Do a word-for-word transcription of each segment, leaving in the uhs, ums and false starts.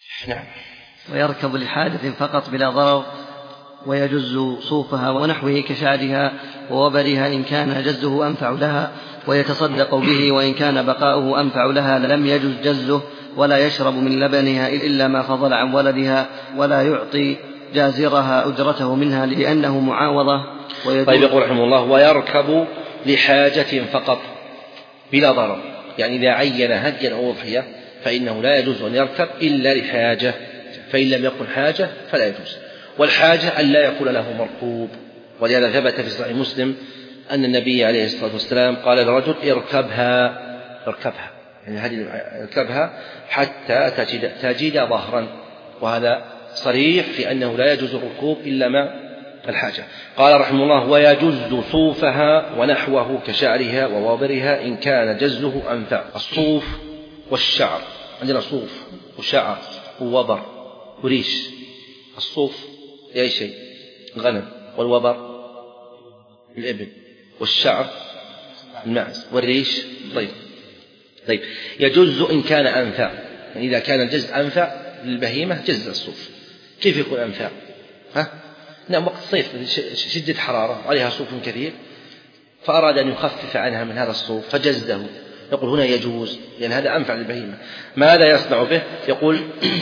نعم. ويركب لحادث فقط بلا ضرر، ويجز صوفها ونحوه كشعرها ووبرها إن كان جزه أنفع لها، ويتصدق به وإن كان بقاؤه أنفع لها لم يجز جزه، ولا يشرب من لبنها إلا ما فضل عن ولدها، ولا يعطي جازرها أجرته منها لأنه معاوضة. طيب، يقول رحمه الله: ويركب لحاجة فقط بلا ضرر، يعني إذا عين هديا أو أضحية فإنه لا يجوز أن يركب إلا لحاجة، فإن لم يكن حاجة فلا يجوز. والحاجة أن لا يكون له مركوب، ولهذا ثبت في صحيح مسلم أن النبي عليه الصلاة والسلام قال لرجل: اركبها اركبها يعني هذه اركبها حتى تجد, تجد ظهرا، وهذا صريح في أنه لا يجوز الركوب إلا مع الحاجة. قال رحمه الله: ويجز صوفها ونحوه كشعرها ووبرها إن كان جزه أنفع. الصوف والشعر، عندنا صوف وشعر ووبر وريش. الصوف أي شيء، الغنم، والوبر الإبل، والشعر الماعز، والريش طيب طيب يجز إن كان أنفع، يعني إذا كان الجز أنفع للبهيمة جز الصوف. كيف يكون أنفع؟ ها؟ نعم، وقت الصيف شدة حرارة عليها صوف كثير، فأراد أن يخفف عنها من هذا الصوف فجزده. يقول هنا يجوز لأن هذا أنفع للبهيمة. ماذا يصنع به؟ يقول: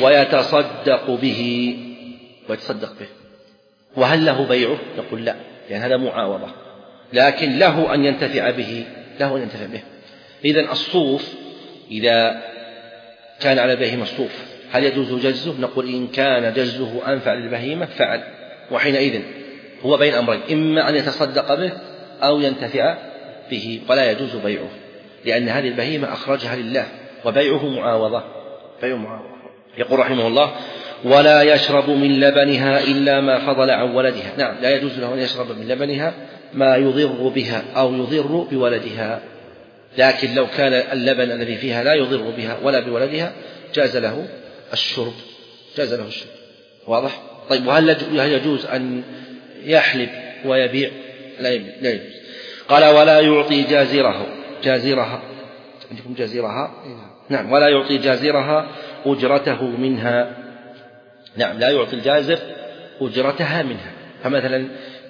ويتصدق به، ويتصدق به. وهل له بيعه؟ يقول لا، لأن هذا معاوضة، لكن له أن ينتفع به، له أن ينتفع به. إذن الصوف إذا كان على البهيمة الصوف هل يجوز جزه؟ نقول إن كان جزه أنفع للبهيمة فعل، وحينئذ هو بين أمرين: إما أن يتصدق به أو ينتفع به، ولا يجوز بيعه، لأن هذه البهيمة أخرجها لله، وبيعه معاوضة. بيع معاوضة. يقول رحمه الله: ولا يشرب من لبنها إلا ما فضل عن ولدها. نعم، لا يجوز له أن يشرب من لبنها ما يضر بها أو يضر بولدها، لكن لو كان اللبن الذي فيها لا يضر بها ولا بولدها جاز له الشرب، جاز له الشرب. واضح؟ طيب، وهل يجوز أن يحلب ويبيع؟ لا يجوز. قال: ولا يعطي جازرها جازرها عندكم جازرها؟ نعم. ولا يعطي جازرها أجرته منها. نعم، لا يعطي الجازر أجرتها منها. فمثلا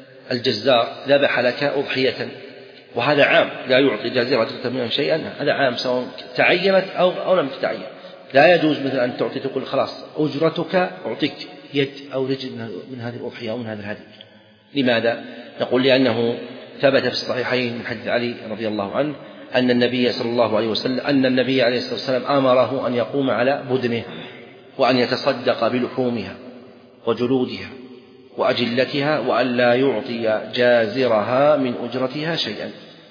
الجزار ذبح لك أضحية، وهذا عام، لا يعطي جازرة أجرته منها شيئا، هذا عام سواء تعينت أو, أو لم تتعين. لا يجوز مثلا أن تعطي تقول خلاص أجرتك أعطيك يد أو رجل من هذه الأضحية أو من هذا الهدي. لماذا؟ نقول لأنه ثبت في الصحيحين من حديث علي رضي الله عنه أن النبي صلى الله عليه وسلم أن النبي عليه الصلاة والسلام أمره أن يقوم على بدنه وأن يتصدق بلحومها وجلودها وأجلتها، وأن لا يعطي جازرها من أجرتها شيئا.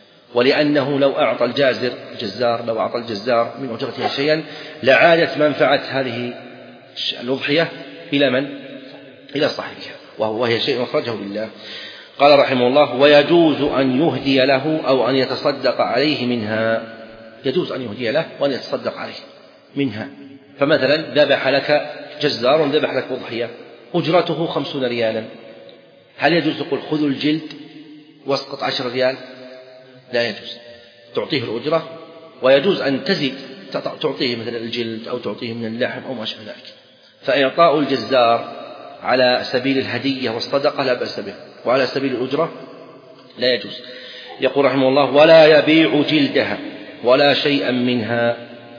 ولأنه لو أعطى الجازر الجزار لو أعطى الجزار من أجرتها شيئا لعادت منفعة هذه الأضحية إلى من؟ إلى صاحبها، وهي شيء أخرجه لله. قال رحمه الله: ويجوز أن يهدي له أو أن يتصدق عليه منها. يجوز أن يهدي له وأن يتصدق عليه منها. فمثلا ذبح لك جزار ذبح لك أضحية أجرته خمسون ريالا، هل يجوز تقول خذوا الجلد واسقط عشر ريال؟ لا يجوز، تعطيه الأجرة، ويجوز أن تزيد تعطيه مثل الجلد أو تعطيه من اللحم أو ما شابه ذلك. فإعطاء الجزار على سبيل الهدية والصدقة لا بأس به، وعلى سبيل الأجرة لا يجوز. يقول رحمه الله: ولا يبيع جلدها ولا شيئا منها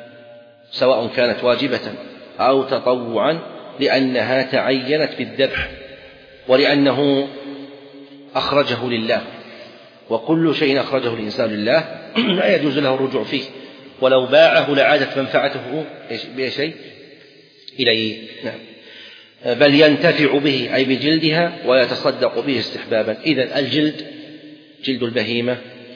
سواء كانت واجبة أو تطوعا، لأنها تعينت بالذبح، ولأنه أخرجه لله، وكل شيء أخرجه الإنسان لله لا يجوز له الرجوع فيه، ولو باعه لعادت منفعته بشيء إليه. نعم. بل ينتفع به أي بجلدها ويتصدق به استحبابا. إذن الجلد جلد البهيمة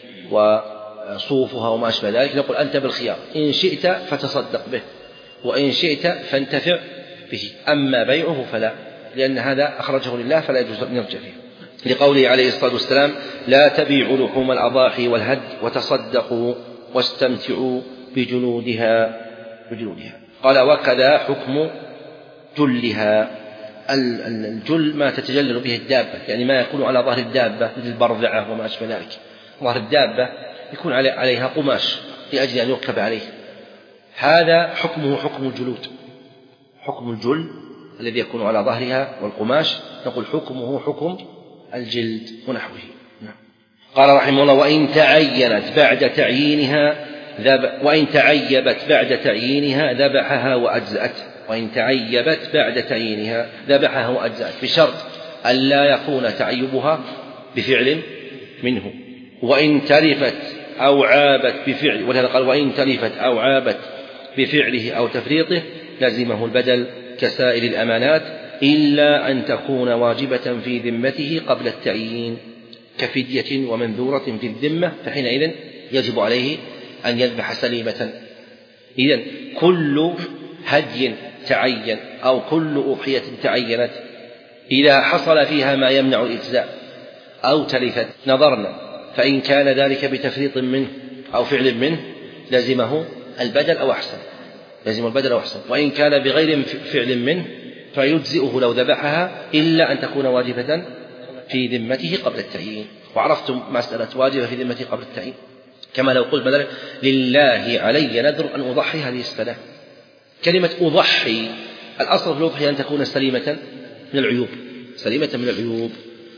وصوفها وما أشبه ذلك نقول أنت بالخيار، إن شئت فتصدق به وإن شئت فانتفع به، أما بيعه فلا، لأن هذا أخرجه لله فلا يجوز أن يرجع فيه، لقوله عليه الصلاة والسلام: لا تبيعوا لحوم الأضاحي والهد وتصدقوا واستمتعوا بجلودها بجلودها. قال: وكذا حكم جلها. الجل ما تتجلل به الدابة، يعني ما يكون على ظهر الدابة مثل البرذعة وما أشبه ذلك. ظهر الدابة يكون عليها قماش لأجل أن يركب عليه، هذا حكمه حكم الجلود، حكم الجل الذي يكون على ظهرها والقماش نقول حكمه حكم الجلد ونحوه. قال رحمه الله: وإن تعينت بعد تعيينها ذب وإن تعيبت بعد تعيينها ذبحها وأجزأت وإن تعيبت بعد تعيينها ذبحها وأجزأت بشرط ألا يكون تعيبها بفعل منه. وإن تلفت أو عابت بفعل، ولهذا قال: وإن تلفت أو عابت بفعله أو تفريطه لزمه البدل كسائر الأمانات إلا أن تكون واجبة في ذمته قبل التعيين كفدية ومنذورة في الذمة، فحينئذ يجب عليه أن يذبح سليمة. إذن كل هدي تعين أو كل أضحية تعينت إذا حصل فيها ما يمنع الإجزاء أو تلفت نظرنا، فإن كان ذلك بتفريط منه أو فعل منه لزمه البدل أو أحسن لزم البدل أو أحسن وإن كان بغير فعل منه فيجزئه لو ذبحها إلا أن تكون واجبة في ذمته قبل التعيين. وعرفتم مسألة واجبة في ذمته قبل التعيين، كما لو قلت مثلا: لله علي نذر أن أضحي هذه السنة. كلمة أضحي الأصل في الأضحية أن تكون سليمة من العيوب سليمة من العيوب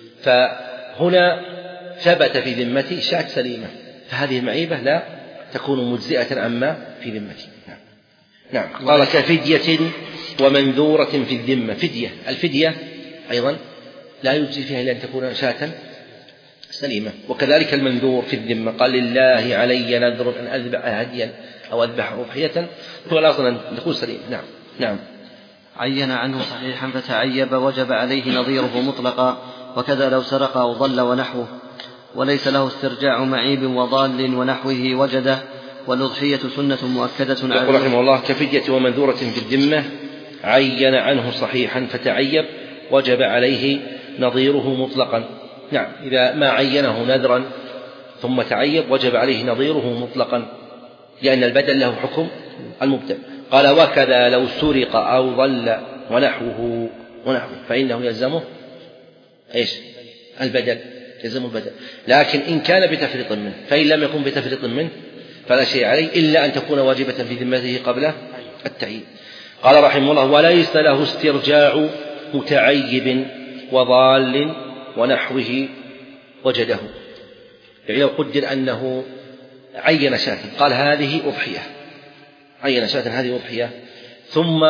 فهنا ثبت في ذمتي شاة سليمة، فهذه المعيبة لا تكون مجزئة عما في ذمتي. نعم. نعم. قال: كفدية ومنذورة في الذمة. فدية الفدية أيضا لا يجزي فيها إلا أن تكون شاة سليمة، وكذلك المنذور في الذمة. قال: لله علي نذر أن أذبح هديا أو أذبح أضحية، هو الأصل أن تكون سليمة. نعم. نعم. عين عنه صحيحا فتعيب وجب عليه نظيره مطلقا، وكذا لو سرق أو ضل ونحوه، وليس له استرجاع معيب وضال ونحوه وجده، والأضحية سنة مؤكدة. يقول رحمه الله: كفدية ومنذورة في الذمة عين عنه صحيحا فتعيب وجب عليه نظيره مطلقا. نعم، إذا ما عينه نذرا ثم تعيب وجب عليه نظيره مطلقا، لأن البدل له حكم المبدل. قال: وكذا لو سرق أو ضل ونحوه ونحوه فإنه يلزمه إيش؟ البدل، يلزم البدل. لكن إن كان بتفريط منه، فإن لم يكن بتفريط منه فلا شيء عليه إلا أن تكون واجبة في ذمته قبل التعيين. قال رحمه الله: وليس له استرجاع متعيب وضال ونحوه وجده. يعني لو قدر أنه عين شاة، قال: هذه أضحية، عين شاة هذه أضحية، ثم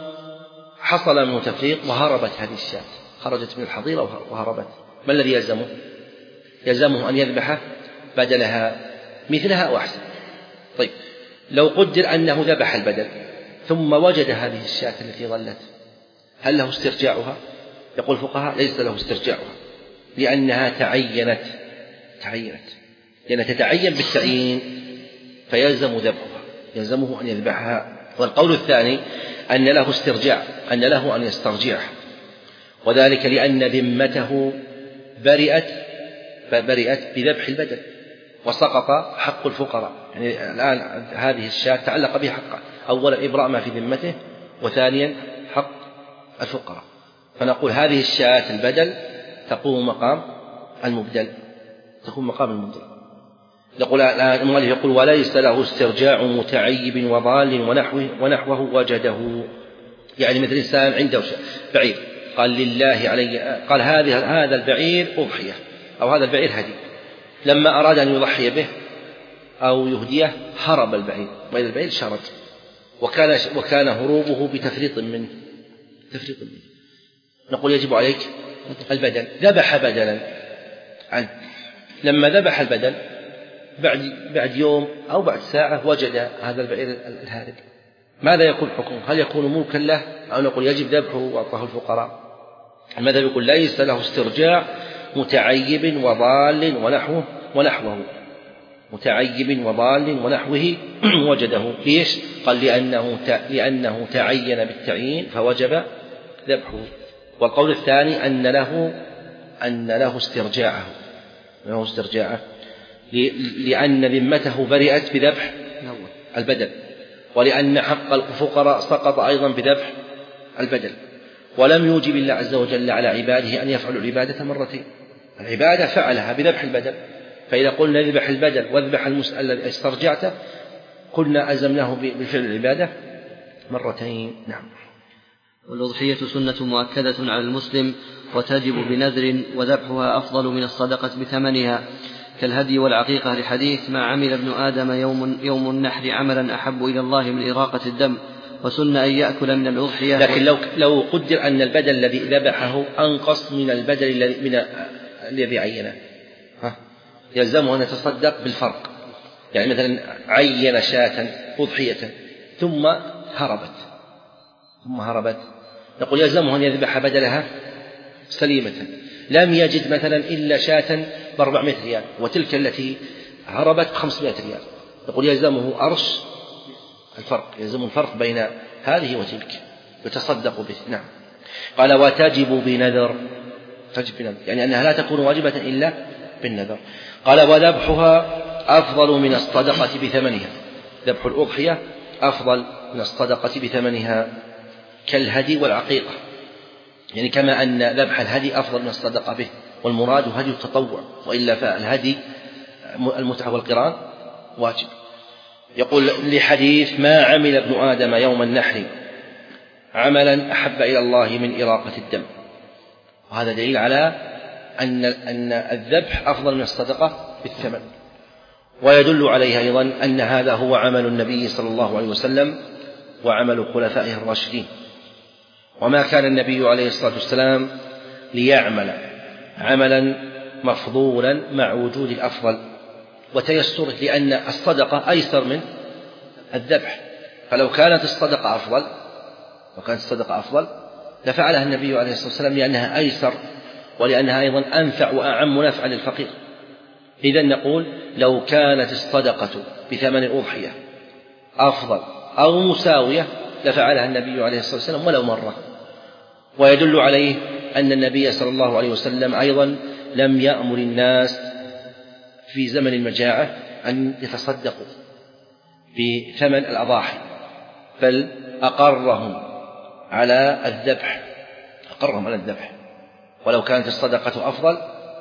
حصل منه تفريط وهربت هذه الشاة، خرجت من الحظيرة وهربت، ما الذي يلزمه؟ يلزمه أن يذبح بدلها مثلها أو أحسن. طيب، لو قدر أنه ذبح البدل ثم وجد هذه الشاة التي ظلت، هل له استرجاعها؟ يقول الفقهاء: ليس له استرجاعها، لأنها تعينت تعينت لأنها تتعين بالتعيين فيلزم ذبحها، يلزمه أن يذبحها. والقول الثاني أن له استرجاع، أن له أن يسترجعها، وذلك لأن ذمته برئت برئت بذبح البدل وسقط حق الفقراء. يعني الآن هذه الشاة تعلق بها حقا، أولا إبراء ما في ذمته، وثانيا حق الفقراء، فنقول هذه الشاة البدل تقوم مقام المبدل تقوم مقام المبدل. يقول المؤلف يقول: وليس له استرجاع متعيب وضال ونحوه ونحوه وجده. يعني مثل إنسان عنده بعير، قال: لله علي، قال: هذا هذا البعير أضحية أو هذا البعير هدي، لما أراد أن يضحي به أو يهديه هرب البعير، وإذا البعير شرد، وكان وكان هروبه بتفريط منه تفريط منه نقول: يجب عليك البدل. ذبح بدلا عنه، لما ذبح البدل بعد بعد يوم أو بعد ساعة وجد هذا البعير الهارب، ماذا يكون حكمه؟ هل يكون ملكا له أو نقول يجب ذبحه وأعطاه الفقراء؟ ماذا يقول؟ ليس له استرجاع متعيب وضال ونحوه ونحوه متعيب وضال ونحوه وجده. ليش؟ قال: لأنه لأنه تعين بالتعيين فوجب ذبحه. والقول الثاني أن له أن له استرجاعه له استرجاعه لأن ذمته برئت بذبح البدل، ولأن حق الفقراء سقط أيضا بذبح البدل، ولم يوجب الله عز وجل على عباده أن يفعلوا العبادة مرتين. العبادة فعلها بذبح البدل، فإذا قلنا اذبح البدل واذبح المسألة الذي استرجعته قلنا ألزمناه بفعل العبادة مرتين. نعم. والأضحية سنة مؤكدة على المسلم وتجب بنذر، وذبحها أفضل من الصدقة بثمنها كالهدي والعقيقة، لحديث ما عمل ابن آدم يوم, يوم النحر عملا أحب إلى الله من إراقة الدم، وسن أن يأكل من الأضحية. لكن لو, لو قدر أن البدل الذي ذبحه أنقص من البدل الذي, من الذي عينه يلزمه أن يتصدق بالفرق. يعني مثلا عين شاة أضحية ثم هربت ثم هربت نقول يلزمه أن يذبح بدلها سليمة. لم يجد مثلا إلا شاة بأربعمائة ريال وتلك التي هربت بخمسمائة ريال، نقول يلزمه أرش الفرق، يلزم الفرق بين هذه وتلك يتصدق به. نعم. قال وتجب بنذر، تجب بنذر يعني أنها لا تكون واجبة إلا بالنذر. قال وذبحها أفضل من الصدقة بثمنها، ذبح الأضحية أفضل من الصدقة بثمنها كالهدي والعقيقة، يعني كما أن ذبح الهدي أفضل من الصدقة به، والمراد هدي التطوع، وإلا فالهدي المتعة والقران واجب. يقول لحديث ما عمل ابن آدم يوم النحر عملا أحب إلى الله من إراقة الدم، وهذا دليل على أن أن الذبح أفضل من الصدقة بالثمن. ويدل عليه أيضا أن هذا هو عمل النبي صلى الله عليه وسلم وعمل خلفائه الراشدين، وما كان النبي عليه الصلاة والسلام ليعمل عملا مفضولا مع وجود الأفضل وتيسره، لأن الصدقة أيسر من الذبح، فلو كانت الصدقة أفضل وكانت الصدقة أفضل لفعلها النبي عليه الصلاة والسلام، لأنها أيسر ولأنها أيضا أنفع وأعم نفعا للفقير. إذن نقول لو كانت الصدقة بثمن الأضحية أفضل أو مساوية لفعلها النبي عليه الصلاة والسلام ولو مرة. ويدل عليه أن النبي صلى الله عليه وسلم أيضا لم يأمر الناس في زمن المجاعة أن يتصدقوا بثمن الأضاحي، بل أقرهم على الذبح أقرهم على الذبح ولو كانت الصدقة أفضل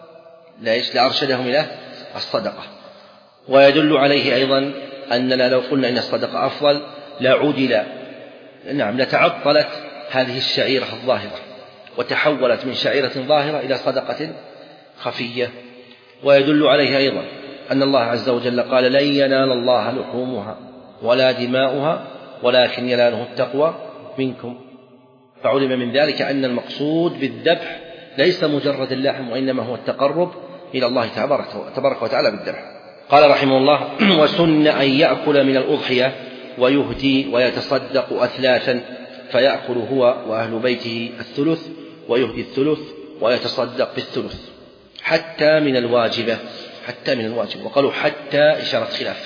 لأرشدهم إلى الصدقة. ويدل عليه أيضا أننا لو قلنا إن الصدقة أفضل لعدل، نعم لتعطلت هذه الشعيرة الظاهرة وتحولت من شعيرة ظاهرة إلى صدقة خفية. ويدل عليه أيضا أن الله عز وجل قال لن ينال الله لحومها ولا دماؤها ولكن يناله التقوى منكم، فعلم من ذلك أن المقصود بالذبح ليس مجرد اللحم، وإنما هو التقرب إلى الله تبارك وتعالى بالذبح. قال رحمه الله وسن أن يأكل من الأضحية ويهدي ويتصدق أثلاثا، فيأكل هو وأهل بيته الثلث ويهدي الثلث ويتصدق بالثلث حتى من الواجبة، حتى من الواجب. وقالوا حتى إشارة خلاف،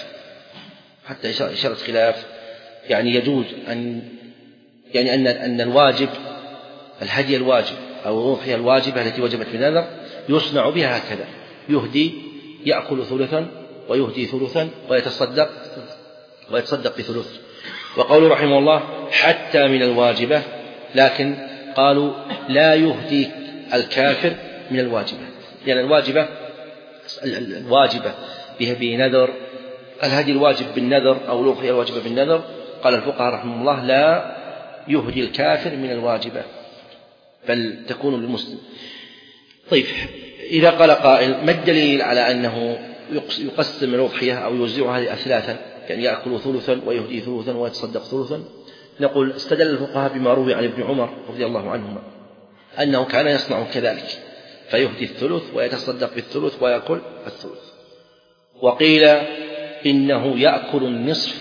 حتى إشارة خلاف يعني يجوز أن يعني أن أن الواجب الهدي الواجب أو الأضحية الواجبة التي وجبت بنذر يصنع بها هكذا، يهدي يأكل ثلثا ويهدي ثلثا ويتصدق ويتصدق بثلث. وقالوا رحمه الله حتى من الواجبة، لكن قالوا لا يهدي الكافر من الواجبة، لأن يعني الواجبة الواجبة بنذر الهدي الواجب بالنذر أو الأضحية الواجبة بالنذر، قال الفقهاء رحمه الله لا يهدي الكافر من الواجبة بل تكون للمسلم. طيب إذا قال قائل ما الدليل على أنه يقسم الأضحية أو يوزعها لأثلاثا، يعني يأكل ثلثا ويهدي ثلثا ويتصدق ثلثا؟ نقول استدل الفقهاء بما روي عن ابن عمر رضي الله عنهما أنه كان يصنع كذلك، فيهدي الثلث ويتصدق بالثلث ويأكل الثلث. وقيل إنه يأكل النصف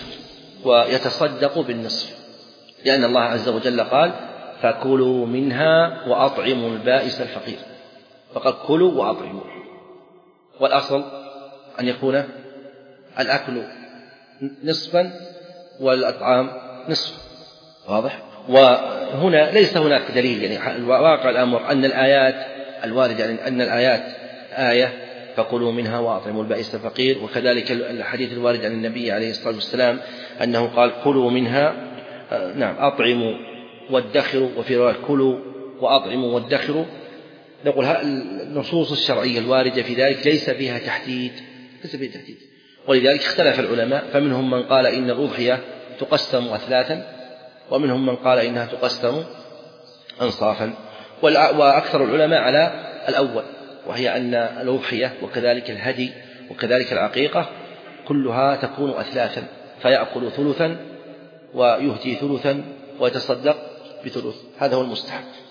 ويتصدق بالنصف، لأن الله عز وجل قال فكلوا منها وأطعموا البائس الفقير، فقد كلوا وأطعموا، والأصل أن يكون الأكل نصفا والأطعام نصف، واضح؟ وهنا ليس هناك دليل، يعني واقع الأمر أن الآيات الواردة يعني أن الآيات آية فكلوا منها وأطعموا البائس الفقير، وكذلك الحديث الوارد عن النبي عليه الصلاة والسلام أنه قال كلوا منها نعم أطعموا وادخروا، وفي رواية كلوا وأطعموا وادخروا. نقول النصوص الشرعية الواردة في ذلك ليس فيها تحديد، ليس فيها تحديد، ولذلك اختلف العلماء، فمنهم من قال إن الأضحية تقسم أثلاثا، ومنهم من قال إنها تقسم أنصافا. وأكثر العلماء على الأول، وهي أن الأضحية وكذلك الهدي وكذلك العقيقة كلها تكون أثلاثا، فيأكل ثلثا ويهدي ثلثا ويتصدق بثلث، هذا هو المستحب.